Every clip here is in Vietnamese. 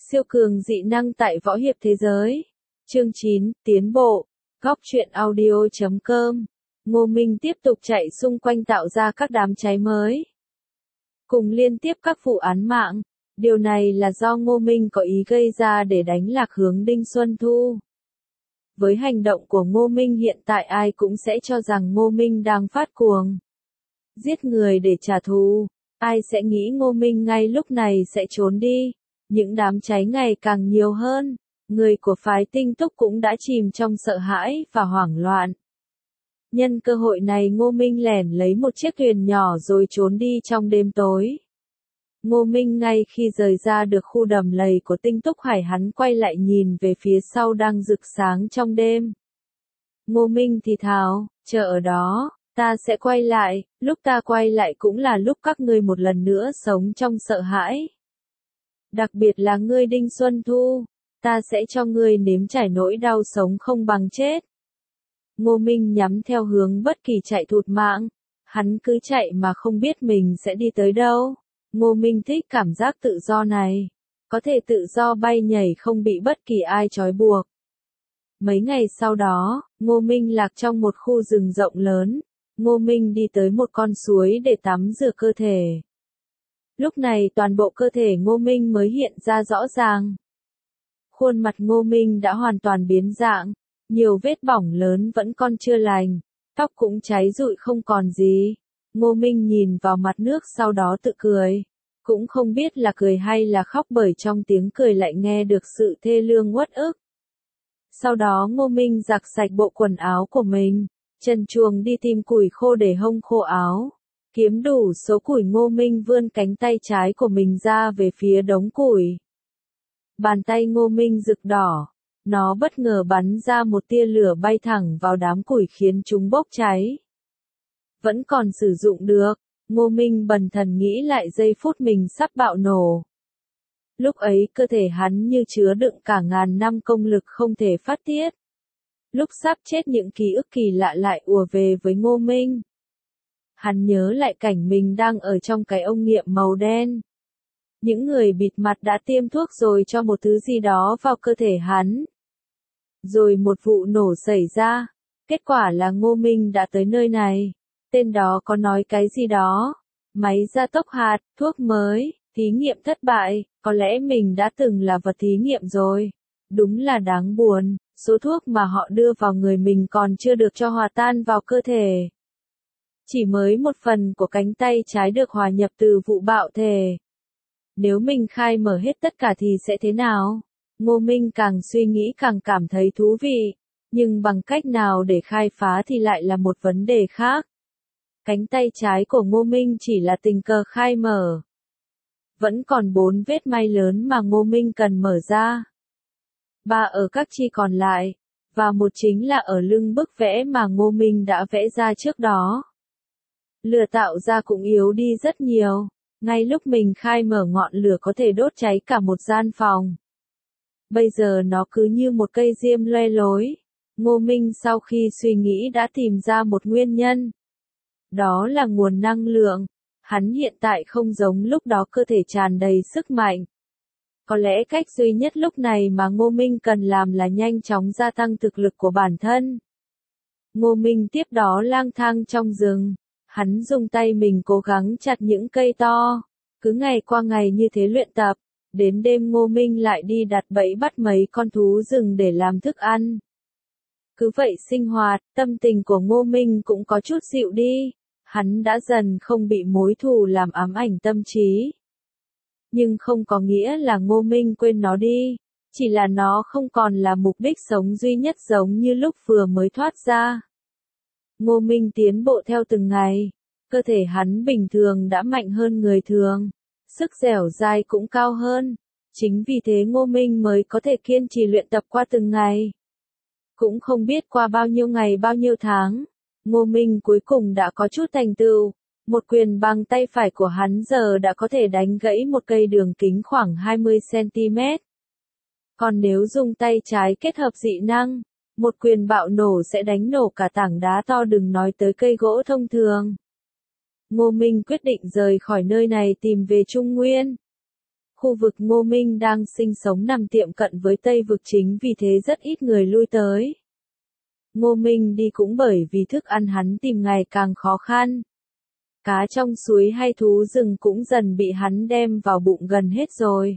Siêu cường dị năng tại võ hiệp thế giới. Chương 9, tiến bộ. Góc truyện audio.com. Ngô Minh tiếp tục chạy xung quanh tạo ra các đám cháy mới. Cùng liên tiếp các vụ án mạng. Điều này là do Ngô Minh có ý gây ra để đánh lạc hướng Đinh Xuân Thu. Với hành động của Ngô Minh hiện tại ai cũng sẽ cho rằng Ngô Minh đang phát cuồng. Giết người để trả thù. Ai sẽ nghĩ Ngô Minh ngay lúc này sẽ trốn đi. Những đám cháy ngày càng nhiều hơn. Người của phái Tinh Túc cũng đã chìm trong sợ hãi và hoảng loạn. Nhân cơ hội này Ngô Minh lẻn lấy một chiếc thuyền nhỏ rồi trốn đi trong đêm tối. Ngô Minh ngay khi rời ra được khu đầm lầy của Tinh Túc Hải hắn quay lại nhìn về phía sau đang rực sáng trong đêm. Ngô Minh thì thào, chờ ở đó, ta sẽ quay lại, lúc ta quay lại cũng là lúc các ngươi một lần nữa sống trong sợ hãi. Đặc biệt là ngươi Đinh Xuân Thu, ta sẽ cho ngươi nếm trải nỗi đau sống không bằng chết. Ngô Minh nhắm theo hướng bất kỳ chạy thụt mạng, hắn cứ chạy mà không biết mình sẽ đi tới đâu. Ngô Minh thích cảm giác tự do này, có thể tự do bay nhảy không bị bất kỳ ai trói buộc. Mấy ngày sau đó, Ngô Minh lạc trong một khu rừng rộng lớn, Ngô Minh đi tới một con suối để tắm rửa cơ thể. Lúc này toàn bộ cơ thể Ngô Minh mới hiện ra rõ ràng. Khuôn mặt Ngô Minh đã hoàn toàn biến dạng, nhiều vết bỏng lớn vẫn còn chưa lành, tóc cũng cháy rụi không còn gì. Ngô Minh nhìn vào mặt nước sau đó tự cười, cũng không biết là cười hay là khóc bởi trong tiếng cười lại nghe được sự thê lương uất ức. Sau đó Ngô Minh giặt sạch bộ quần áo của mình, trần truồng đi tìm củi khô để hong khô áo. Kiếm đủ số củi Ngô Minh vươn cánh tay trái của mình ra về phía đống củi. Bàn tay Ngô Minh rực đỏ, nó bất ngờ bắn ra một tia lửa bay thẳng vào đám củi khiến chúng bốc cháy. Vẫn còn sử dụng được, Ngô Minh bần thần nghĩ lại giây phút mình sắp bạo nổ. Lúc ấy cơ thể hắn như chứa đựng cả ngàn năm công lực không thể phát tiết. Lúc sắp chết những ký ức kỳ lạ lại ùa về với Ngô Minh. Hắn nhớ lại cảnh mình đang ở trong cái ong nghiệm màu đen. Những người bịt mặt đã tiêm thuốc rồi cho một thứ gì đó vào cơ thể hắn. Rồi một vụ nổ xảy ra, kết quả là Ngô Minh đã tới nơi này. Tên đó có nói cái gì đó, máy gia tốc hạt, thuốc mới, thí nghiệm thất bại, có lẽ mình đã từng là vật thí nghiệm rồi. Đúng là đáng buồn, số thuốc mà họ đưa vào người mình còn chưa được cho hòa tan vào cơ thể. Chỉ mới một phần của cánh tay trái được hòa nhập từ vụ bạo thể. Nếu mình khai mở hết tất cả thì sẽ thế nào? Ngô Minh càng suy nghĩ càng cảm thấy thú vị, nhưng bằng cách nào để khai phá thì lại là một vấn đề khác. Cánh tay trái của Ngô Minh chỉ là tình cờ khai mở. Vẫn còn 4 vết may lớn mà Ngô Minh cần mở ra. 3 ở các chi còn lại, và một chính là ở lưng bức vẽ mà Ngô Minh đã vẽ ra trước đó. Lửa tạo ra cũng yếu đi rất nhiều, ngay lúc mình khai mở ngọn lửa có thể đốt cháy cả một gian phòng. Bây giờ nó cứ như một cây diêm loe lối. Ngô Minh sau khi suy nghĩ đã tìm ra một nguyên nhân. Đó là nguồn năng lượng. Hắn hiện tại không giống lúc đó cơ thể tràn đầy sức mạnh. Có lẽ cách duy nhất lúc này mà Ngô Minh cần làm là nhanh chóng gia tăng thực lực của bản thân. Ngô Minh tiếp đó lang thang trong rừng. Hắn dùng tay mình cố gắng chặt những cây to. Cứ ngày qua ngày như thế luyện tập. Đến đêm Ngô Minh lại đi đặt bẫy bắt mấy con thú rừng để làm thức ăn. Cứ vậy sinh hoạt, tâm tình của Ngô Minh cũng có chút dịu đi. Hắn đã dần không bị mối thù làm ám ảnh tâm trí. Nhưng không có nghĩa là Ngô Minh quên nó đi. Chỉ là nó không còn là mục đích sống duy nhất giống như lúc vừa mới thoát ra. Ngô Minh tiến bộ theo từng ngày. Cơ thể hắn bình thường đã mạnh hơn người thường. Sức dẻo dai cũng cao hơn. Chính vì thế Ngô Minh mới có thể kiên trì luyện tập qua từng ngày. Cũng không biết qua bao nhiêu ngày bao nhiêu tháng. Ngô Minh cuối cùng đã có chút thành tựu. Một quyền bằng tay phải của hắn giờ đã có thể đánh gãy một cây đường kính khoảng 20cm. Còn nếu dùng tay trái kết hợp dị năng, một quyền bạo nổ sẽ đánh nổ cả tảng đá to đừng nói tới cây gỗ thông thường. Ngô Minh quyết định rời khỏi nơi này tìm về Trung Nguyên. Khu vực Ngô Minh đang sinh sống nằm tiệm cận với Tây vực chính vì thế rất ít người lui tới. Ngô Minh đi cũng bởi vì thức ăn hắn tìm ngày càng khó khăn. Cá trong suối hay thú rừng cũng dần bị hắn đem vào bụng gần hết rồi.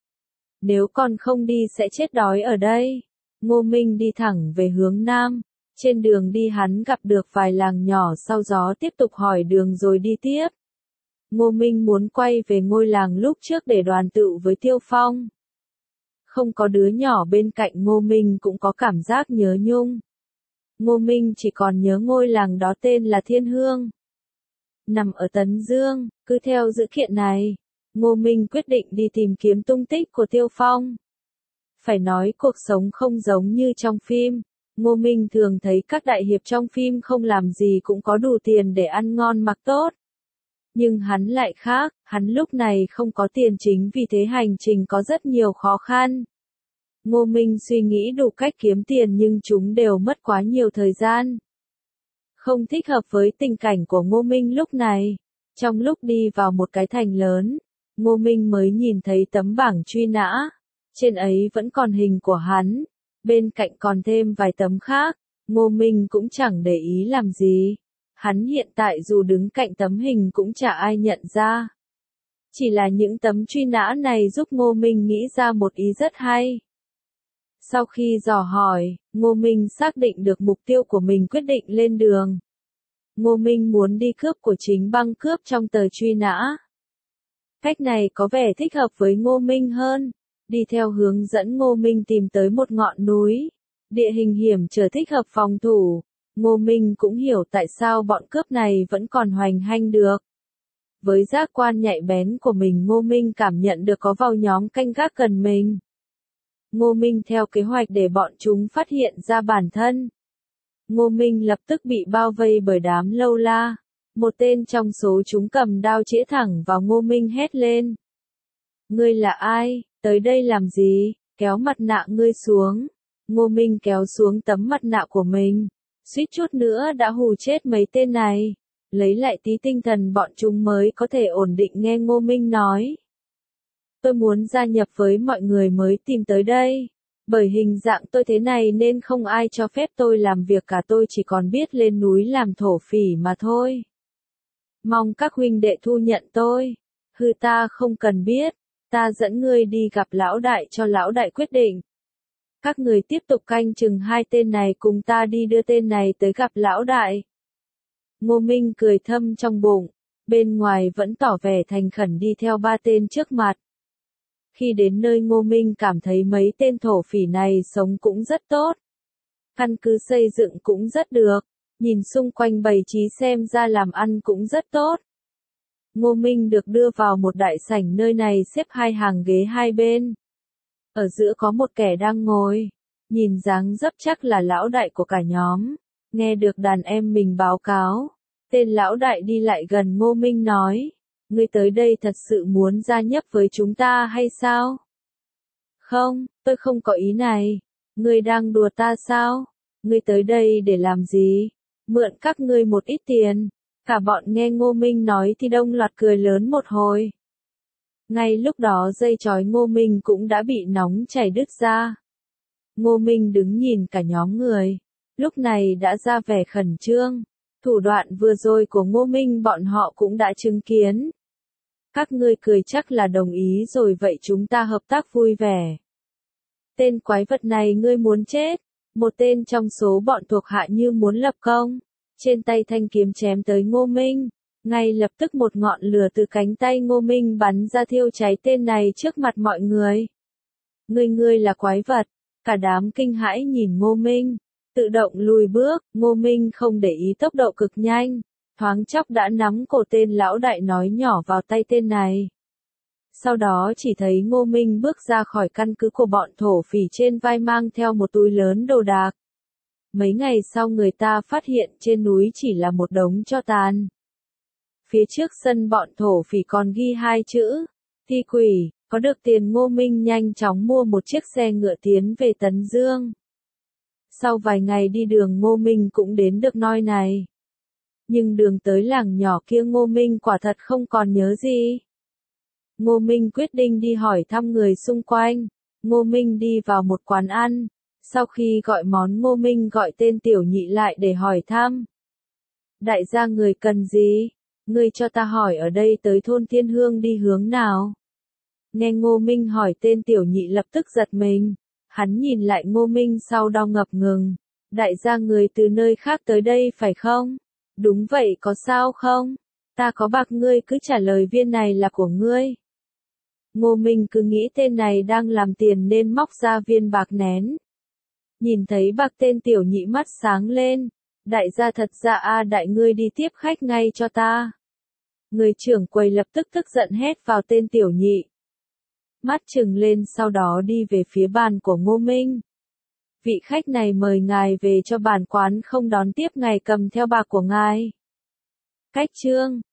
Nếu còn không đi sẽ chết đói ở đây. Ngô Minh đi thẳng về hướng Nam. Trên đường đi hắn gặp được vài làng nhỏ sau đó tiếp tục hỏi đường rồi đi tiếp. Ngô Minh muốn quay về ngôi làng lúc trước để đoàn tụ với Tiêu Phong. Không có đứa nhỏ bên cạnh Ngô Minh cũng có cảm giác nhớ nhung. Ngô Minh chỉ còn nhớ ngôi làng đó tên là Thiên Hương. Nằm ở Tấn Dương, cứ theo dữ kiện này, Ngô Minh quyết định đi tìm kiếm tung tích của Tiêu Phong. Phải nói cuộc sống không giống như trong phim. Ngô Minh thường thấy các đại hiệp trong phim không làm gì cũng có đủ tiền để ăn ngon mặc tốt. Nhưng hắn lại khác, hắn lúc này không có tiền chính vì thế hành trình có rất nhiều khó khăn. Ngô Minh suy nghĩ đủ cách kiếm tiền nhưng chúng đều mất quá nhiều thời gian. Không thích hợp với tình cảnh của Ngô Minh lúc này. Trong lúc đi vào một cái thành lớn, Ngô Minh mới nhìn thấy tấm bảng truy nã. Trên ấy vẫn còn hình của hắn. Bên cạnh còn thêm vài tấm khác. Ngô Minh cũng chẳng để ý làm gì. Hắn hiện tại dù đứng cạnh tấm hình cũng chả ai nhận ra. Chỉ là những tấm truy nã này giúp Ngô Minh nghĩ ra một ý rất hay. Sau khi dò hỏi, Ngô Minh xác định được mục tiêu của mình quyết định lên đường. Ngô Minh muốn đi cướp của chính băng cướp trong tờ truy nã. Cách này có vẻ thích hợp với Ngô Minh hơn. Đi theo hướng dẫn Ngô Minh tìm tới một ngọn núi. Địa hình hiểm trở thích hợp phòng thủ. Ngô Minh cũng hiểu tại sao bọn cướp này vẫn còn hoành hành được. Với giác quan nhạy bén của mình Ngô Minh cảm nhận được có vào nhóm canh gác gần mình. Ngô Minh theo kế hoạch để bọn chúng phát hiện ra bản thân. Ngô Minh lập tức bị bao vây bởi đám lâu la. Một tên trong số chúng cầm đao chĩa thẳng vào Ngô Minh hét lên. Ngươi là ai, tới đây làm gì, kéo mặt nạ ngươi xuống. Ngô Minh kéo xuống tấm mặt nạ của mình. Suýt chút nữa đã hù chết mấy tên này. Lấy lại tí tinh thần bọn chúng mới có thể ổn định nghe Ngô Minh nói. Tôi muốn gia nhập với mọi người mới tìm tới đây. Bởi hình dạng tôi thế này nên không ai cho phép tôi làm việc cả, tôi chỉ còn biết lên núi làm thổ phỉ mà thôi. Mong các huynh đệ thu nhận tôi. Hừ, ta không cần biết. Ta dẫn ngươi đi gặp lão đại cho lão đại quyết định. Các người tiếp tục canh chừng hai tên này cùng ta đi đưa tên này tới gặp lão đại. Ngô Minh cười thâm trong bụng. Bên ngoài vẫn tỏ vẻ thành khẩn đi theo ba tên trước mặt. Khi đến nơi Ngô Minh cảm thấy mấy tên thổ phỉ này sống cũng rất tốt. Căn cứ xây dựng cũng rất được. Nhìn xung quanh bày trí xem ra làm ăn cũng rất tốt. Ngô Minh được đưa vào một đại sảnh, nơi này xếp hai hàng ghế hai bên. Ở giữa có một kẻ đang ngồi. Nhìn dáng dấp chắc là lão đại của cả nhóm. Nghe được đàn em mình báo cáo. Tên lão đại đi lại gần Ngô Minh nói. Ngươi tới đây thật sự muốn gia nhập với chúng ta hay sao? Không, tôi không có ý này. Ngươi đang đùa ta sao? Ngươi tới đây để làm gì? Mượn các ngươi một ít tiền. Cả bọn nghe Ngô Minh nói thì đông loạt cười lớn một hồi. Ngay lúc đó dây chói Ngô Minh cũng đã bị nóng chảy đứt ra. Ngô Minh đứng nhìn cả nhóm người. Lúc này đã ra vẻ khẩn trương. Thủ đoạn vừa rồi của Ngô Minh bọn họ cũng đã chứng kiến. Các ngươi cười chắc là đồng ý rồi, vậy chúng ta hợp tác vui vẻ. Tên quái vật này ngươi muốn chết. Một tên trong số bọn thuộc hạ như muốn lập công. Trên tay thanh kiếm chém tới Ngô Minh. Ngay lập tức một ngọn lửa từ cánh tay Ngô Minh bắn ra thiêu cháy tên này trước mặt mọi người. Ngươi là quái vật. Cả đám kinh hãi nhìn Ngô Minh. Tự động lùi bước, Ngô Minh không để ý tốc độ cực nhanh. Thoáng chốc đã nắm cổ tên lão đại nói nhỏ vào tay tên này. Sau đó chỉ thấy Ngô Minh bước ra khỏi căn cứ của bọn thổ phỉ, trên vai mang theo một túi lớn đồ đạc. Mấy ngày sau người ta phát hiện trên núi chỉ là một đống tro tàn. Phía trước sân bọn thổ phỉ còn ghi hai chữ, thi quỷ. Có được tiền Ngô Minh nhanh chóng mua một chiếc xe ngựa tiến về Tấn Dương. Sau vài ngày đi đường Ngô Minh cũng đến được nơi này. Nhưng đường tới làng nhỏ kia Ngô Minh quả thật không còn nhớ gì. Ngô Minh quyết định đi hỏi thăm người xung quanh. Ngô Minh đi vào một quán ăn. Sau khi gọi món, Ngô Minh gọi tên Tiểu Nhị lại để hỏi thăm. Đại gia người cần gì? Ngươi cho ta hỏi ở đây tới thôn Thiên Hương đi hướng nào? Nghe Ngô Minh hỏi, tên Tiểu Nhị lập tức giật mình. Hắn nhìn lại Ngô Minh sau đó ngập ngừng. Đại gia người từ nơi khác tới đây phải không? Đúng vậy, có sao không? Ta có bạc, ngươi cứ trả lời viên này là của ngươi. Ngô Minh cứ nghĩ tên này đang làm tiền nên móc ra viên bạc nén. Nhìn thấy bạc, tên Tiểu Nhị mắt sáng lên. Đại gia thật ra đại ngươi đi tiếp khách ngay cho ta. Người trưởng quầy lập tức tức giận hét vào tên Tiểu Nhị. Mắt trừng lên, sau đó đi về phía bàn của Ngô Minh. Vị khách này mời ngài về cho bản quán, không đón tiếp ngài, cầm theo bạc của ngài. Cách chương